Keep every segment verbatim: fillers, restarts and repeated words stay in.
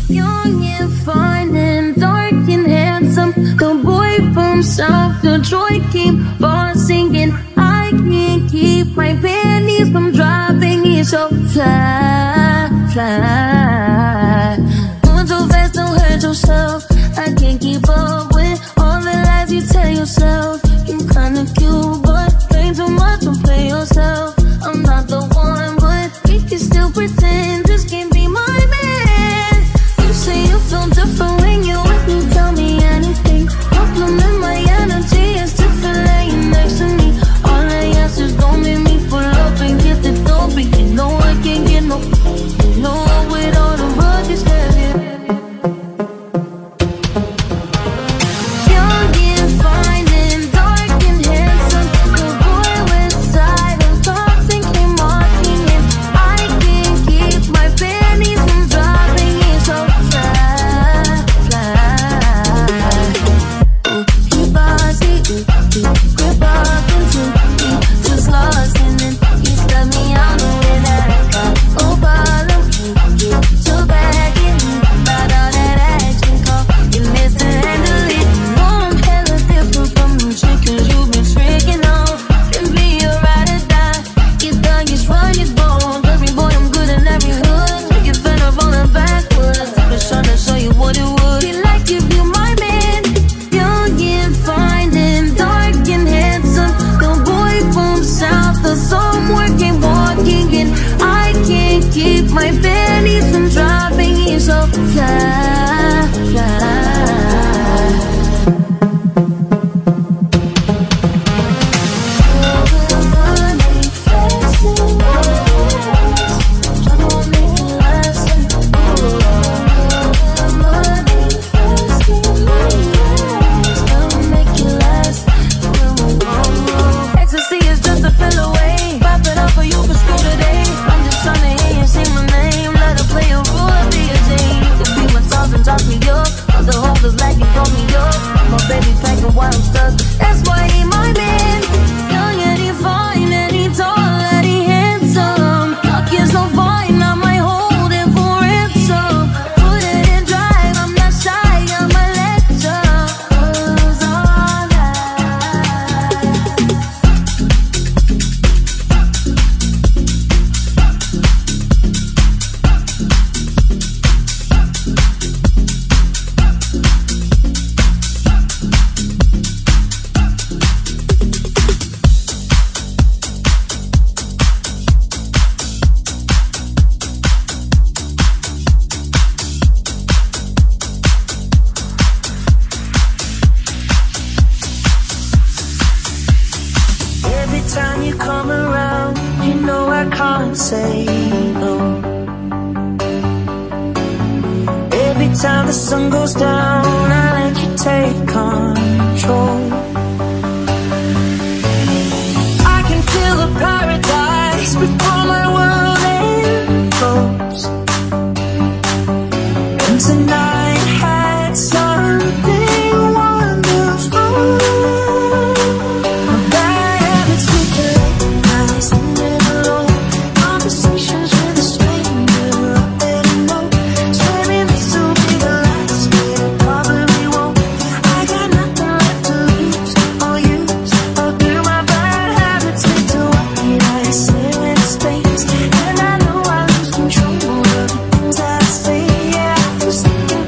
Young and fine and dark and handsome, the boy from South Detroit came far singing. I can't keep my panties from dropping. He's so fly, fly. Moving so fast, don't hurt yourself. I can't keep up with all the lies you tell yourself. You kinda cute, but play too much, don't play yourself. I'm not the one, but we can still pretend this can't be my man. You say you feel different when you with me, tell me anything. Compliment my energy, it's different laying next to me. All I ask is don't make me pull up and get the dope. You know I can't get no, you know with all the rugged steps. And I know I lose control of the things I say. Yeah, I was thinking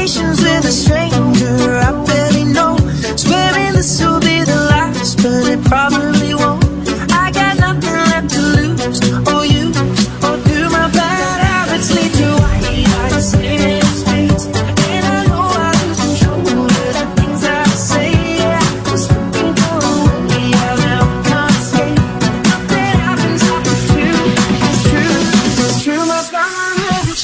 conversations with a stranger I barely know. Swearing this will be the last, but it probably won't. I got nothing left to lose or use, or do my bad habits lead to white eyes staring at space? And I know I lose control of the things I say. Yeah, I was looking for a way out, now I can't escape. Nothing happens after two. It's true, it's true, my bad habits.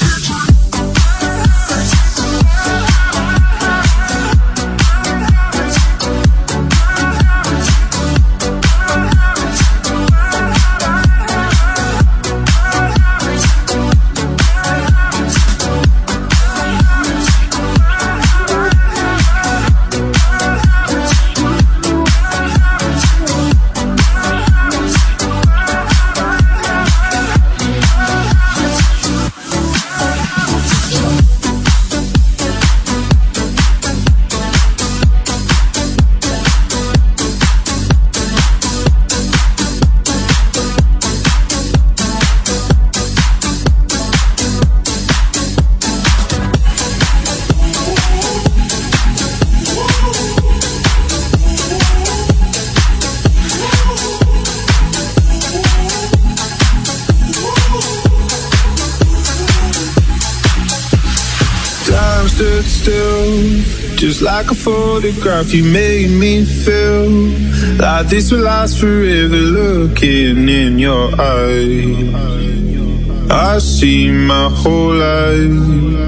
Stood still, just like a photograph. You made me feel like this will last forever. Looking in your eyes, I see my whole life.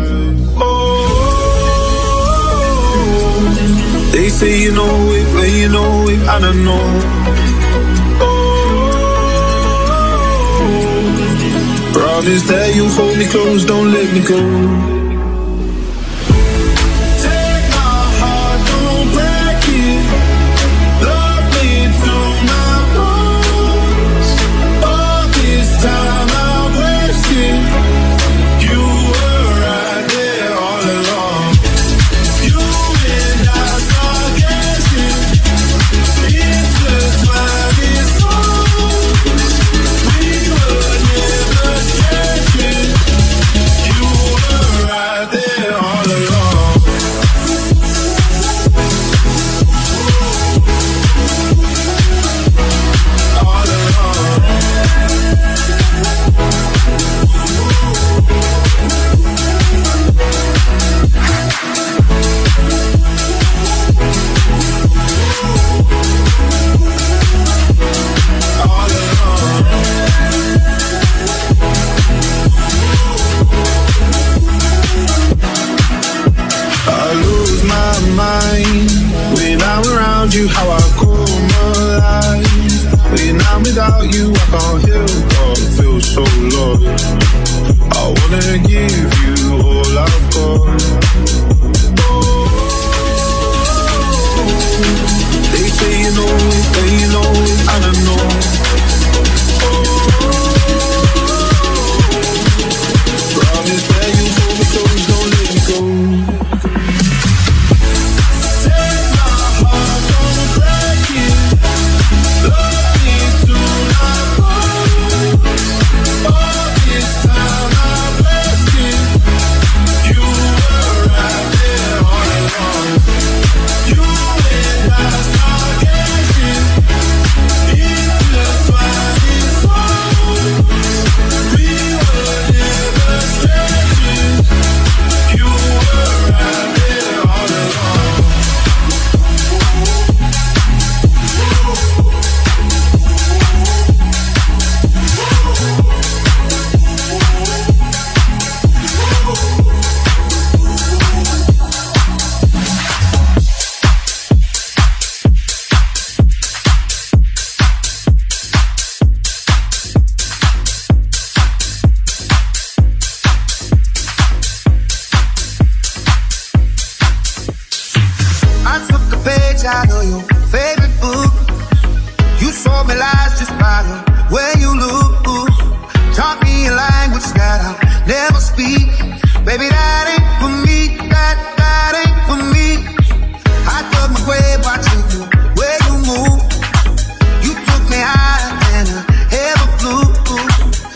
Oh, they say you know it, but you know it, and I know. Oh, promise that you'll hold me close, don't let me go. You how I come alive. When I'm without you, I can't help but feel so lost. I wanna give you all I've got. Oh, they say you know it, but you know it, and I know. Oh, promise that you hold me close, don't let me go.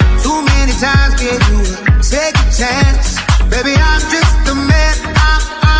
Times gave you a second chance. Baby, I'm just a man. I'm,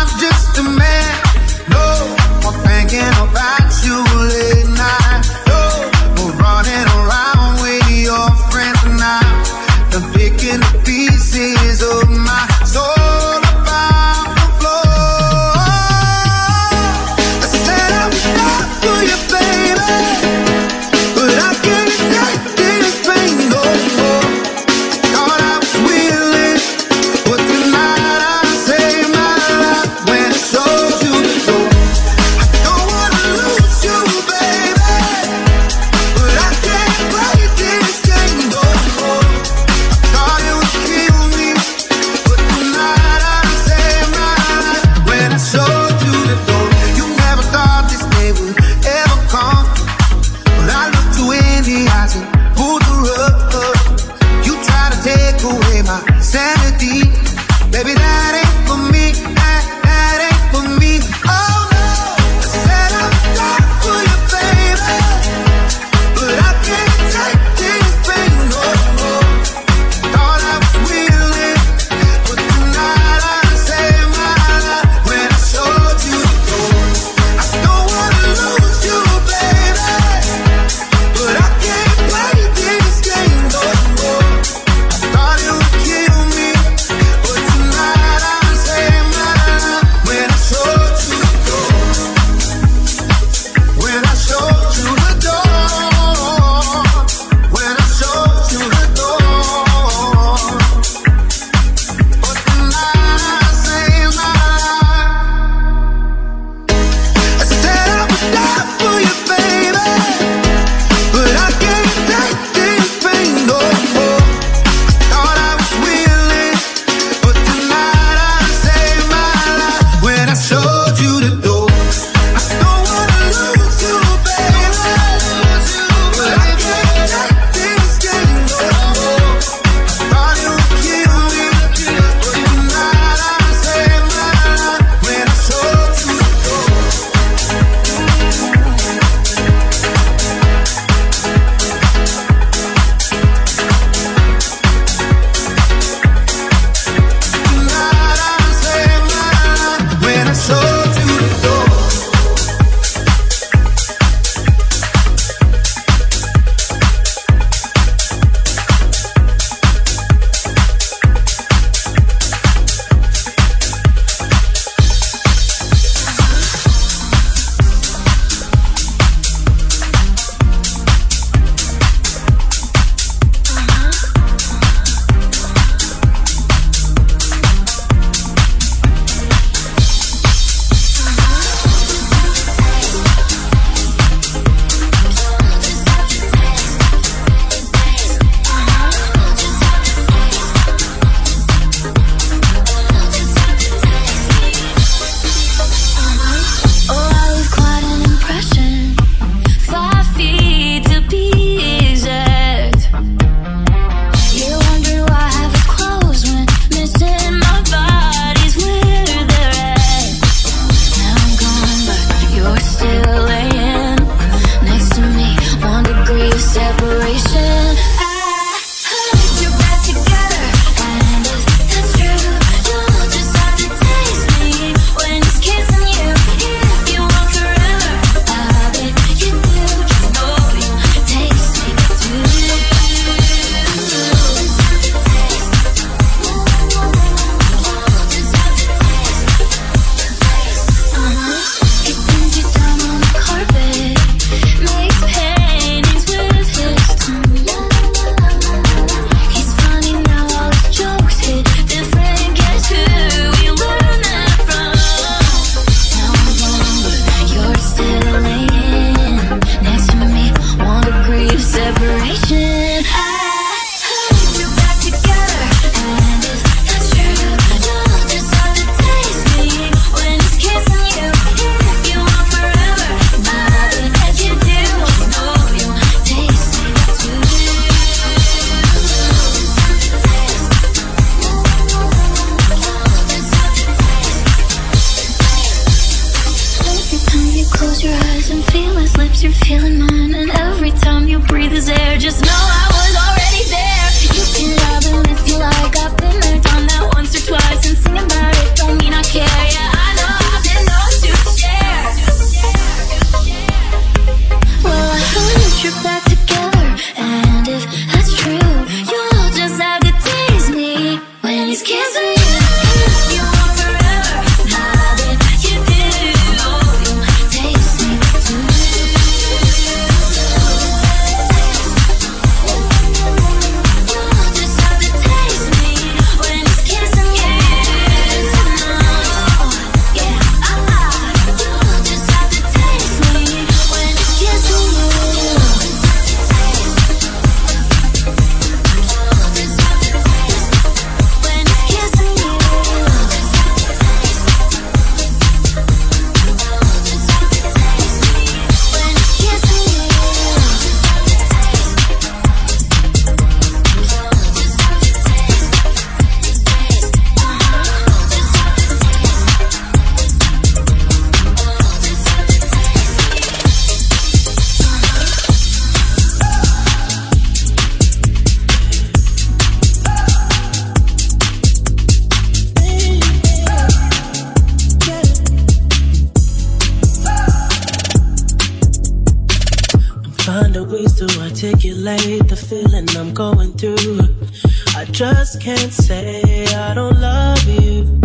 find a ways to articulate the feeling I'm going through. I just can't say I don't love you,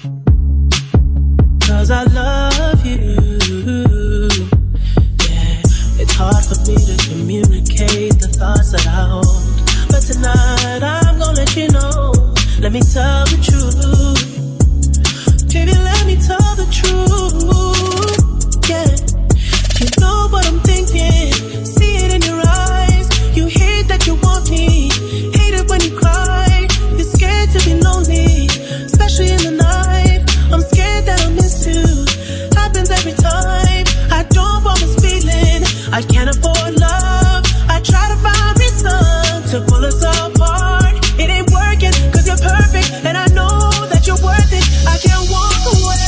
'cause I love you. Yeah, it's hard for me to communicate the thoughts that I hold, but tonight I'm gonna let you know. Let me tell the truth. Baby, let me tell the truth. Yeah, you know what I'm thinking. See it in your eyes. You hate that you want me. Hate it when you cry. You're scared to be lonely, especially in the night. I'm scared that I'll miss you. Happens every time. I don't want this feeling. I can't afford love. I try to find reason to pull us apart. It ain't working 'cause you're perfect, and I know that you're worth it. I can't walk away.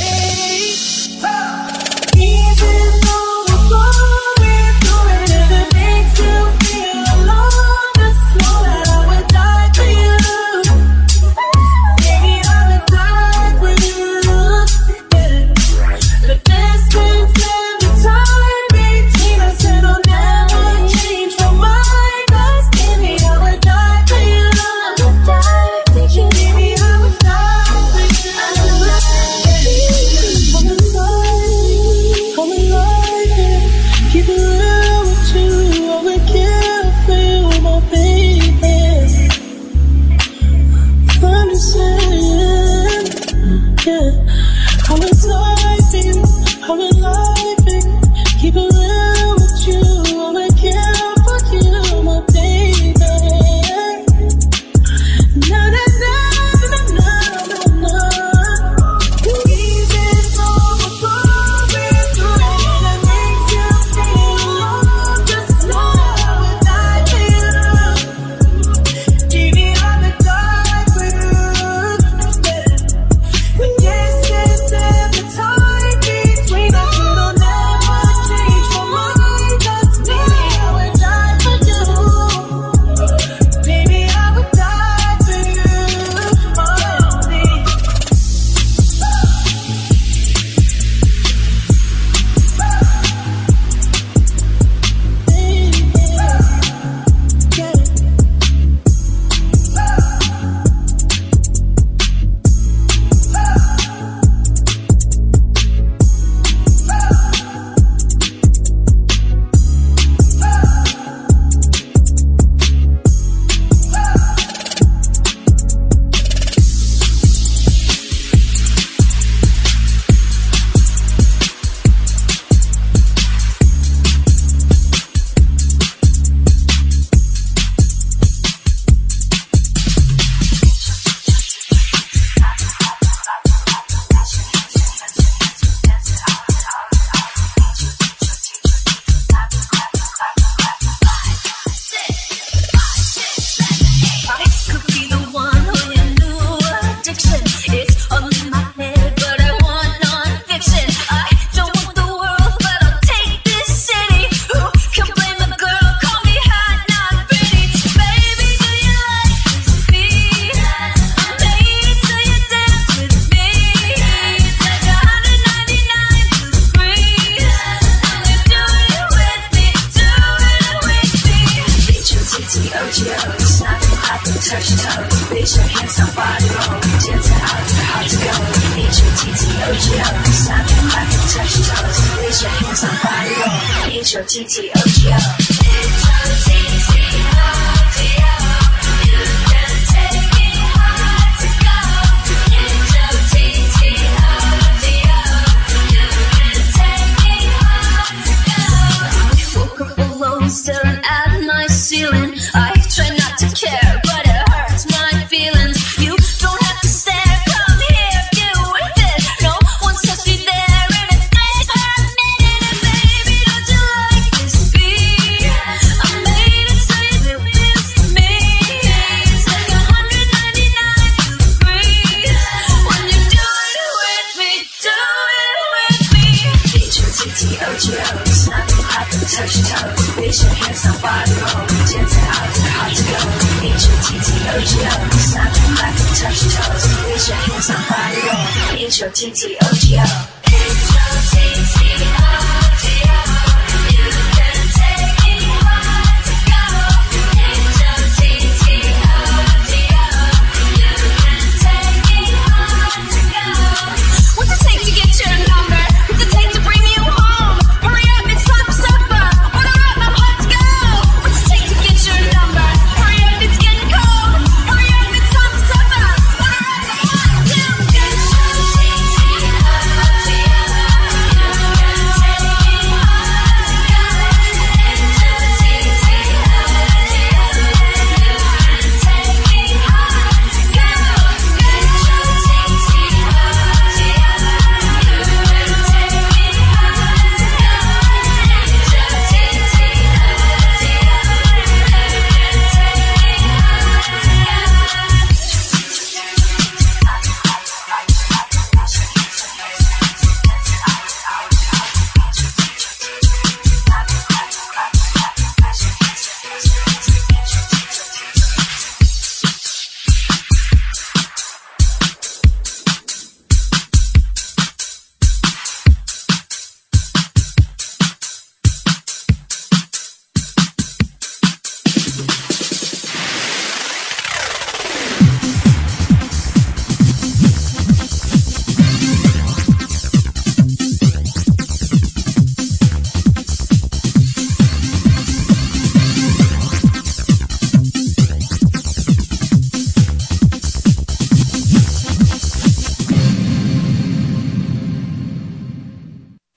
Even though we're going through it, if it makes you feel alone, just know that I would die for you. Baby, I would die for you. Yeah. The distance and the time between us, it'll never change for mine. 'Cause baby, I would die for you. I would die for you. Baby, I would die for you. I would die for you. I'm alive. I'm alive. Yeah. Keep it real with you. I would kill for you, my baby. I'm just saying, yeah. I'm alive for you. I'm alive for you. Keep it real with you. I would kill for you, my baby. Na na na na na na na. Even though we're going through it, and it makes you feel alone, just know that I would die for you. Baby, I would die for you. The distance and the time between us, it'll never change for mine. 'Cause baby, I would die for you. Baby, I would die for you. Oh, baby. Could be the one who your new addiction. It's all in my head, but I want non-fiction. I don't want the world, but I'll take this city. Who can blame a girl? Call me hot, not pretty. Baby, do you like this beat? I'm made so you dance with me. It's like one hundred ninety-nine degrees, and you do it with me, do it with me. H O T T O G O, snapping, hopping, touch toes. Raise your hands on body roll, dancing out there, hard to go. H O T T O G O, snapping, hopping, touch toes. Raise your hands on body roll, H O T T O G O. H O T T O G O, you can take me hard to go. H O T T O G O, you can take me hard to go. Woke up alone, staring at my ceiling. I try not to care, but it hurts my feelings. You don't have to stare, come here, get with it. No one's touched me there in a day for a minute. And baby, don't you like this beat? I made it so you do this to me. It's like one hundred ninety-nine degrees, when you do it with me, do it with me. H O T T O G O, snapping, hopping, touch toes. Raise your hands on body roll, dancing out there, hard to go. H O T T O G O, snapping, hopping, touch toes. Raise your hands on body roll, H O T T O G O.